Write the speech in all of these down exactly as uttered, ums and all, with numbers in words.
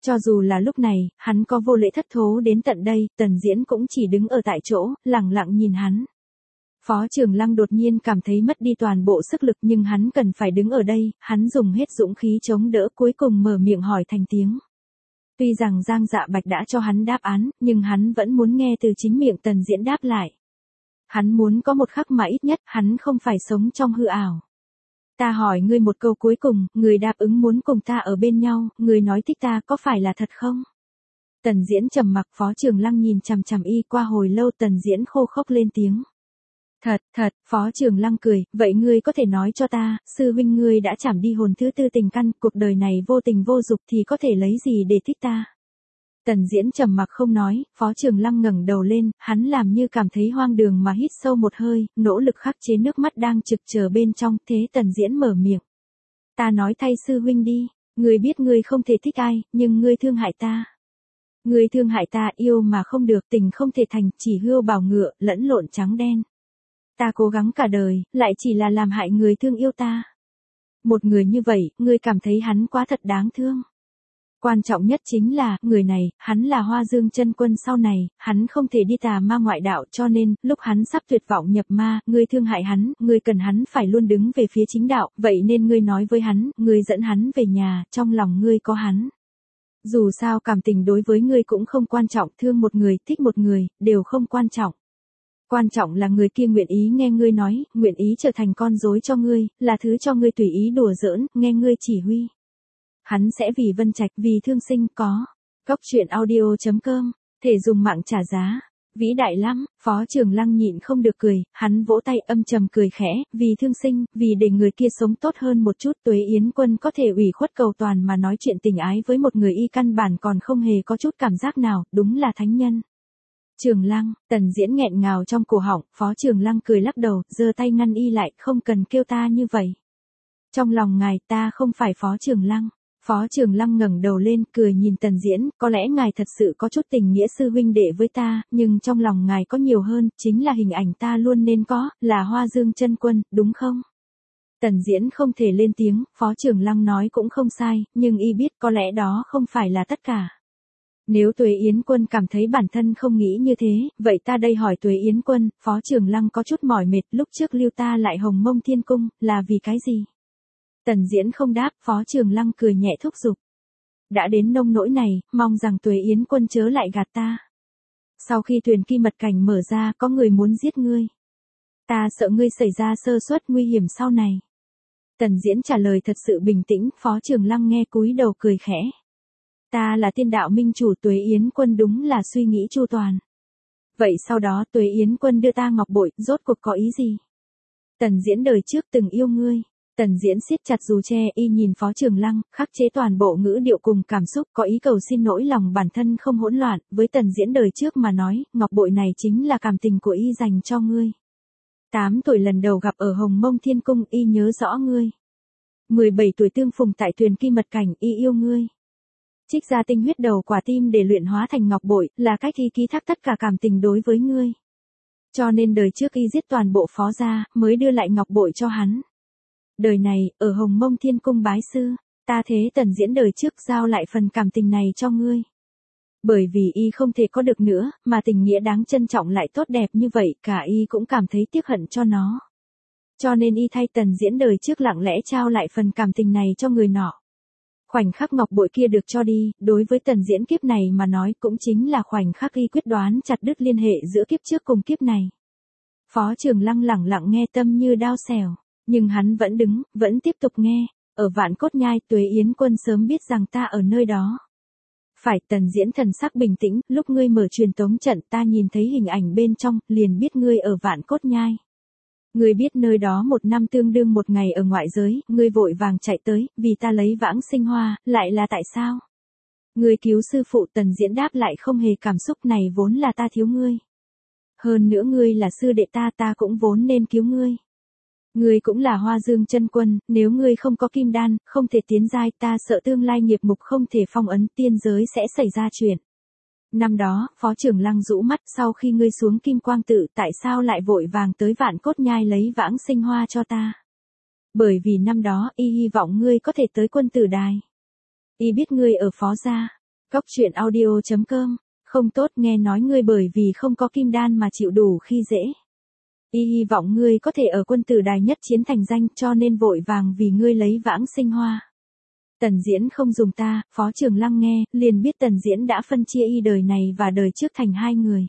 Cho dù là lúc này, hắn có vô lễ thất thố đến tận đây, Tần Diễn cũng chỉ đứng ở tại chỗ, lặng lặng nhìn hắn. Phó Trường Lăng đột nhiên cảm thấy mất đi toàn bộ sức lực nhưng hắn cần phải đứng ở đây, hắn dùng hết dũng khí chống đỡ cuối cùng mở miệng hỏi thành tiếng. Tuy rằng Giang Dạ Bạch đã cho hắn đáp án, nhưng hắn vẫn muốn nghe từ chính miệng Tần Diễn đáp lại. Hắn muốn có một khắc mà ít nhất hắn không phải sống trong hư ảo. Ta hỏi ngươi một câu cuối cùng, ngươi đáp ứng muốn cùng ta ở bên nhau, ngươi nói thích ta có phải là thật không? Tần Diễn trầm mặc. Phó Trường Lăng nhìn chằm chằm y qua hồi lâu. Tần Diễn khô khốc lên tiếng. Thật, thật. Phó Trường Lăng cười, vậy ngươi có thể nói cho ta, sư huynh ngươi đã chảm đi hồn thứ tư tình căn, cuộc đời này vô tình vô dục thì có thể lấy gì để thích ta? Tần Diễn trầm mặc không nói. Phó Trường Lăng ngẩng đầu lên, hắn làm như cảm thấy hoang đường mà hít sâu một hơi, nỗ lực khắc chế nước mắt đang trực chờ bên trong, thế Tần Diễn mở miệng. Ta nói thay sư huynh đi, ngươi biết ngươi không thể thích ai, nhưng ngươi thương hại ta. Ngươi thương hại ta, yêu mà không được, tình không thể thành, chỉ hươu bào ngựa, lẫn lộn trắng đen. Ta cố gắng cả đời, lại chỉ là làm hại người thương yêu ta. Một người như vậy, ngươi cảm thấy hắn quá thật đáng thương. Quan trọng nhất chính là, người này, hắn là Hoa Dương Chân Quân sau này, hắn không thể đi tà ma ngoại đạo cho nên, lúc hắn sắp tuyệt vọng nhập ma, ngươi thương hại hắn, ngươi cần hắn phải luôn đứng về phía chính đạo, vậy nên ngươi nói với hắn, ngươi dẫn hắn về nhà, trong lòng ngươi có hắn. Dù sao cảm tình đối với ngươi cũng không quan trọng, thương một người, thích một người, đều không quan trọng. Quan trọng là người kia nguyện ý nghe ngươi nói, nguyện ý trở thành con rối cho ngươi, là thứ cho ngươi tùy ý đùa giỡn, nghe ngươi chỉ huy. Hắn sẽ vì Vân Trạch, vì thương sinh, có. Góc truyện audio chấm com, thể dùng mạng trả giá. Vĩ đại lắm. Phó Trường Lăng nhịn không được cười, hắn vỗ tay âm trầm cười khẽ, vì thương sinh, vì để người kia sống tốt hơn một chút. Tuế Yến Quân có thể ủy khuất cầu toàn mà nói chuyện tình ái với một người y căn bản còn không hề có chút cảm giác nào, đúng là thánh nhân. Trường Lăng. Tần Diễn nghẹn ngào trong cổ họng. Phó Trường Lăng cười lắc đầu, giơ tay ngăn y lại, không cần kêu ta như vậy. Trong lòng ngài, ta không phải Phó Trường Lăng. Phó Trường Lăng ngẩng đầu lên, cười nhìn Tần Diễn, có lẽ ngài thật sự có chút tình nghĩa sư huynh đệ với ta, nhưng trong lòng ngài có nhiều hơn, chính là hình ảnh ta luôn nên có, là Hoa Dương Chân Quân, đúng không? Tần Diễn không thể lên tiếng, Phó Trường Lăng nói cũng không sai, nhưng y biết có lẽ đó không phải là tất cả. Nếu Tuế Yến Quân cảm thấy bản thân không nghĩ như thế, vậy ta đây hỏi Tuế Yến Quân, Phó Trường Lăng có chút mỏi mệt, lúc trước lưu ta lại Hồng Mông Thiên Cung, là vì cái gì? Tần Diễn không đáp. Phó Trường Lăng cười nhẹ thúc giục. Đã đến nông nỗi này, mong rằng Tuế Yến Quân chớ lại gạt ta. Sau khi thuyền Kim Mật Cảnh mở ra, có người muốn giết ngươi. Ta sợ ngươi xảy ra sơ suất nguy hiểm sau này. Tần Diễn trả lời thật sự bình tĩnh. Phó Trường Lăng nghe cúi đầu cười khẽ. Ta là tiên đạo minh chủ, Tuế Yến Quân đúng là suy nghĩ chu toàn. Vậy sau đó Tuế Yến Quân đưa ta ngọc bội, rốt cuộc có ý gì? Tần Diễn đời trước từng yêu ngươi. Tần Diễn siết chặt dù tre, y nhìn Phó Trường Lăng, khắc chế toàn bộ ngữ điệu cùng cảm xúc, có ý cầu xin lỗi lòng bản thân không hỗn loạn, với Tần Diễn đời trước mà nói, ngọc bội này chính là cảm tình của y dành cho ngươi. Tám tuổi lần đầu gặp ở Hồng Mông Thiên Cung, y nhớ rõ ngươi. mười bảy tuổi tương phùng tại thuyền Kim Mật Cảnh, y yêu ngươi. Trích ra tinh huyết đầu quả tim để luyện hóa thành ngọc bội, là cách y ký thác tất cả cảm tình đối với ngươi. Cho nên đời trước y giết toàn bộ Phó gia, mới đưa lại ngọc bội cho hắn. Đời này, ở Hồng Mông Thiên Cung bái sư, ta thế Tần Diễn đời trước giao lại phần cảm tình này cho ngươi. Bởi vì y không thể có được nữa, mà tình nghĩa đáng trân trọng lại tốt đẹp như vậy, cả y cũng cảm thấy tiếc hận cho nó. Cho nên y thay Tần Diễn đời trước lặng lẽ trao lại phần cảm tình này cho người nọ. Khoảnh khắc ngọc bội kia được cho đi, đối với Tần Diễn kiếp này mà nói cũng chính là khoảnh khắc y quyết đoán chặt đứt liên hệ giữa kiếp trước cùng kiếp này. Phó Trường Lăng lẳng lặng nghe tâm như đao xẻo. Nhưng hắn vẫn đứng, vẫn tiếp tục nghe. Ở Vạn Cốt Nhai, Tuế Yến Quân sớm biết rằng ta ở nơi đó. Phải. Tần Diễn thần sắc bình tĩnh, lúc ngươi mở truyền tống trận ta nhìn thấy hình ảnh bên trong, liền biết ngươi ở Vạn Cốt Nhai. Ngươi biết nơi đó một năm tương đương một ngày ở ngoại giới, ngươi vội vàng chạy tới, vì ta lấy vãng sinh hoa, lại là tại sao? Ngươi cứu sư phụ. Tần Diễn đáp lại không hề cảm xúc, này vốn là ta thiếu ngươi. Hơn nữa ngươi là sư đệ ta, ta cũng vốn nên cứu ngươi. Ngươi cũng là Hoa Dương Chân Quân, nếu ngươi không có kim đan, không thể tiến giai, ta sợ tương lai nghiệp mục không thể phong ấn, tiên giới sẽ xảy ra chuyện. Năm đó, Phó Trường Lăng rũ mắt, sau khi ngươi xuống Kim Quang Tự, tại sao lại vội vàng tới Vạn Cốt Nhai lấy vãng sinh hoa cho ta? Bởi vì năm đó, y hy vọng ngươi có thể tới Quân Tử Đài. Y biết ngươi ở Phó gia. Cóc truyện audio chấm com. Không tốt, nghe nói ngươi bởi vì không có kim đan mà chịu đủ khi dễ. Y hy vọng ngươi có thể ở quân tử đài nhất chiến thành danh, cho nên vội vàng vì ngươi lấy vãng sinh hoa. Tần Diễn không dùng ta, Phó Trường Lăng nghe, liền biết Tần Diễn đã phân chia y đời này và đời trước thành hai người.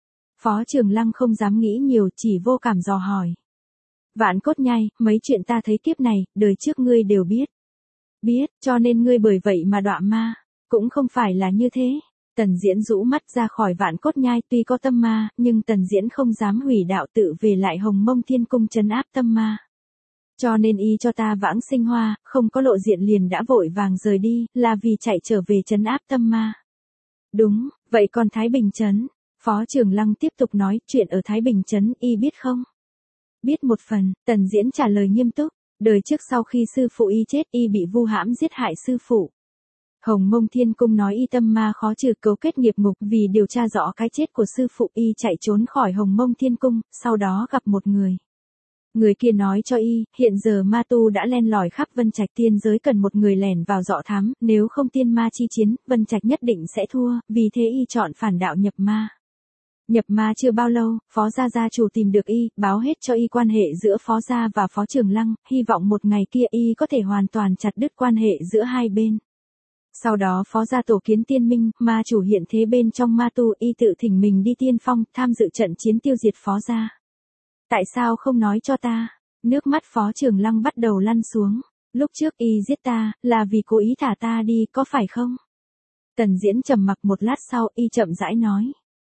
Phó Trường Lăng không dám nghĩ nhiều, chỉ vô cảm dò hỏi. Vạn Cốt Nhai, mấy chuyện ta thấy kiếp này, đời trước ngươi đều biết. Biết, cho nên ngươi bởi vậy mà đọa ma. Cũng không phải là như thế. Tần Diễn rũ mắt ra khỏi Vạn Cốt Nhai, tuy có tâm ma, nhưng Tần Diễn không dám hủy đạo tự về lại Hồng Mông Thiên Cung trấn áp tâm ma. Cho nên y cho ta vãng sinh hoa, không có lộ diện liền đã vội vàng rời đi, là vì chạy trở về trấn áp tâm ma. Đúng, vậy còn Thái Bình Trấn? Phó Trường Lăng tiếp tục nói, chuyện ở Thái Bình Trấn y biết không? Biết một phần, Tần Diễn trả lời nghiêm túc. Đời trước sau khi sư phụ y chết, y bị vu hãm giết hại sư phụ. Hồng Mông Thiên Cung nói y tâm ma khó trừ, cấu kết nghiệp ngục, vì điều tra rõ cái chết của sư phụ y chạy trốn khỏi Hồng Mông Thiên Cung, sau đó gặp một người. Người kia nói cho y, hiện giờ ma tu đã len lỏi khắp Vân Trạch, tiên giới cần một người lẻn vào dọ thám, nếu không tiên ma chi chiến, Vân Trạch nhất định sẽ thua, vì thế y chọn phản đạo nhập ma. Nhập ma chưa bao lâu, Phó gia gia chủ tìm được y, báo hết cho y quan hệ giữa Phó gia và Phó Trường Lăng, hy vọng một ngày kia y có thể hoàn toàn chặt đứt quan hệ giữa hai bên. Sau đó Phó gia tổ kiến tiên minh, ma chủ hiện thế bên trong ma tu, y tự thỉnh mình đi tiên phong, tham dự trận chiến tiêu diệt Phó gia. Tại sao không nói cho ta? Nước mắt Phó Trường Lăng bắt đầu lăn xuống. Lúc trước y giết ta, là vì cố ý thả ta đi, có phải không? Tần Diễn trầm mặc một lát sau, y chậm rãi nói.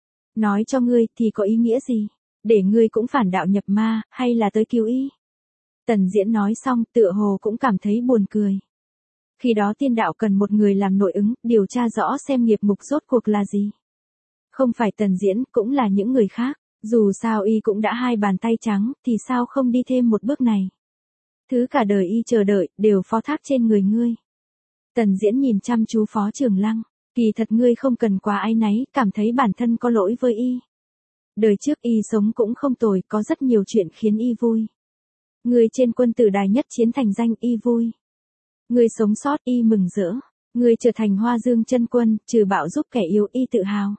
Nói cho ngươi thì có ý nghĩa gì? Để ngươi cũng phản đạo nhập ma, hay là tới cứu y? Tần Diễn nói xong, tựa hồ cũng cảm thấy buồn cười. Khi đó tiên đạo cần một người làm nội ứng, điều tra rõ xem nghiệp ngục rốt cuộc là gì. Không phải Tần Diễn, cũng là những người khác. Dù sao y cũng đã hai bàn tay trắng, thì sao không đi thêm một bước này? Thứ cả đời y chờ đợi, đều phó thác trên người ngươi. Tần Diễn nhìn chăm chú Phó Trường Lăng. Kỳ thật ngươi không cần quá áy náy, cảm thấy bản thân có lỗi với y. Đời trước y sống cũng không tồi, có rất nhiều chuyện khiến y vui. Ngươi trên quân tử đài nhất chiến thành danh, y vui. Ngươi sống sót, y mừng rỡ. Ngươi trở thành Hoa Dương chân quân, trừ bạo giúp kẻ yếu, y tự hào.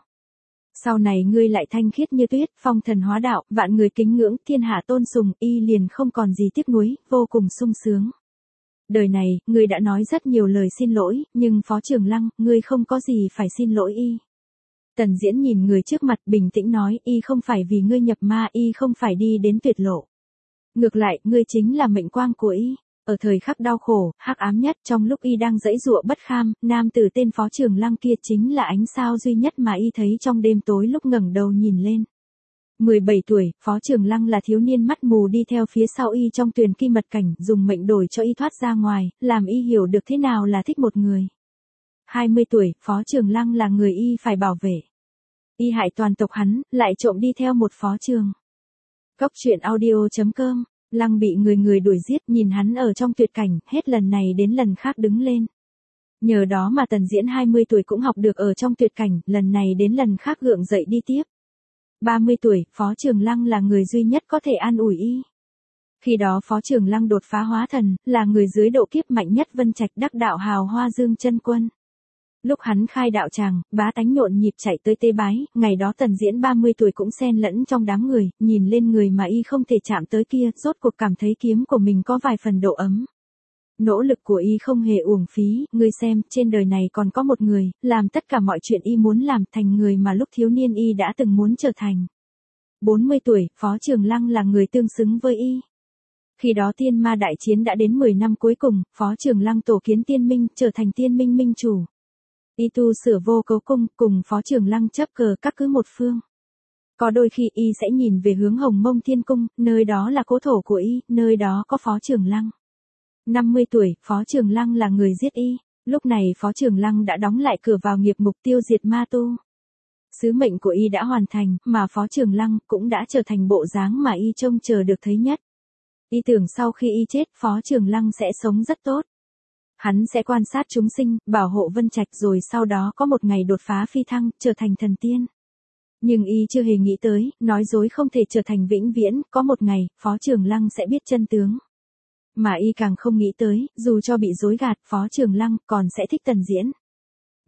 Sau này ngươi lại thanh khiết như tuyết, phong thần hóa đạo, vạn người kính ngưỡng, thiên hạ tôn sùng, y liền không còn gì tiếc nuối, vô cùng sung sướng. Đời này, ngươi đã nói rất nhiều lời xin lỗi, nhưng Phó Trường Lăng, ngươi không có gì phải xin lỗi y. Tần Diễn nhìn người trước mặt, bình tĩnh nói, y không phải vì ngươi nhập ma, y không phải đi đến tuyệt lộ. Ngược lại, ngươi chính là mệnh quang của y. Ở thời khắc đau khổ, hắc ám nhất, trong lúc y đang giãy giụa bất kham, nam tử tên Phó Trường Lăng kia chính là ánh sao duy nhất mà y thấy trong đêm tối lúc ngẩng đầu nhìn lên. mười bảy tuổi, Phó Trường Lăng là thiếu niên mắt mù đi theo phía sau y trong tuyền kim mật cảnh, dùng mệnh đổi cho y thoát ra ngoài, làm y hiểu được thế nào là thích một người. hai mươi tuổi, Phó Trường Lăng là người y phải bảo vệ. Y hại toàn tộc hắn, lại trộm đi theo một Phó Trường. Cóc truyện audio chấm com. Lăng bị người người đuổi giết, nhìn hắn ở trong tuyệt cảnh, hết lần này đến lần khác đứng lên. Nhờ đó mà Tần Diễn hai mươi tuổi cũng học được ở trong tuyệt cảnh, lần này đến lần khác gượng dậy đi tiếp. ba mươi tuổi, Phó Trường Lăng là người duy nhất có thể an ủi y. Khi đó Phó Trường Lăng đột phá hóa thần, là người dưới độ kiếp mạnh nhất Vân Trạch, đắc đạo hào Hoa Dương chân quân. Lúc hắn khai đạo tràng, bá tánh nhộn nhịp chạy tới tế bái, ngày đó Tần Diễn ba mươi tuổi cũng xen lẫn trong đám người, nhìn lên người mà y không thể chạm tới kia, rốt cuộc cảm thấy kiếm của mình có vài phần độ ấm. Nỗ lực của y không hề uổng phí, ngươi xem, trên đời này còn có một người, làm tất cả mọi chuyện y muốn làm, thành người mà lúc thiếu niên y đã từng muốn trở thành. bốn mươi tuổi, Phó Trường Lăng là người tương xứng với y. Khi đó tiên ma đại chiến đã đến mười năm cuối cùng, Phó Trường Lăng tổ kiến tiên minh, trở thành tiên minh minh chủ. Y tu sửa vô cấu cung, cùng Phó Trường Lăng chấp cờ các cứ một phương. Có đôi khi y sẽ nhìn về hướng Hồng Mông Thiên Cung, nơi đó là cố thổ của y, nơi đó có Phó Trường Lăng. năm mươi tuổi, Phó Trường Lăng là người giết y. Lúc này Phó Trường Lăng đã đóng lại cửa vào nghiệp ngục tiêu diệt ma tu. Sứ mệnh của y đã hoàn thành, mà Phó Trường Lăng cũng đã trở thành bộ dáng mà y trông chờ được thấy nhất. Y tưởng sau khi y chết, Phó Trường Lăng sẽ sống rất tốt. Hắn sẽ quan sát chúng sinh, bảo hộ Vân Trạch, rồi sau đó có một ngày đột phá phi thăng, trở thành thần tiên. Nhưng y chưa hề nghĩ tới, nói dối không thể trở thành vĩnh viễn, có một ngày, Phó Trường Lăng sẽ biết chân tướng. Mà y càng không nghĩ tới, dù cho bị dối gạt, Phó Trường Lăng còn sẽ thích Tần Diễn.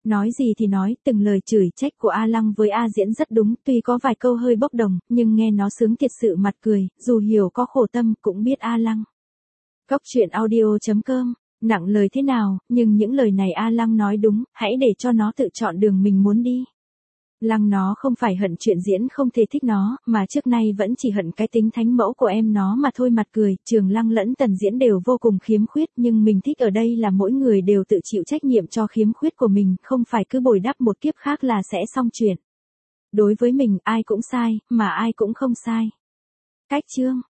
Nói gì thì nói, từng lời chửi trách của A Lăng với A Diễn rất đúng, tuy có vài câu hơi bốc đồng, nhưng nghe nó sướng thiệt sự mặt cười, dù hiểu có khổ tâm, cũng biết A Lăng. Cốc truyện audio chấm com, nặng lời thế nào, nhưng những lời này A Lăng nói đúng, hãy để cho nó tự chọn đường mình muốn đi. Lăng nó không phải hận chuyện Diễn không thể thích nó, mà trước nay vẫn chỉ hận cái tính thánh mẫu của em nó mà thôi. Mặt cười, Trường Lăng lẫn Tần Diễn đều vô cùng khiếm khuyết, nhưng mình thích ở đây là mỗi người đều tự chịu trách nhiệm cho khiếm khuyết của mình, không phải cứ bồi đắp một kiếp khác là sẽ xong chuyện. Đối với mình, ai cũng sai, mà ai cũng không sai. Cách chương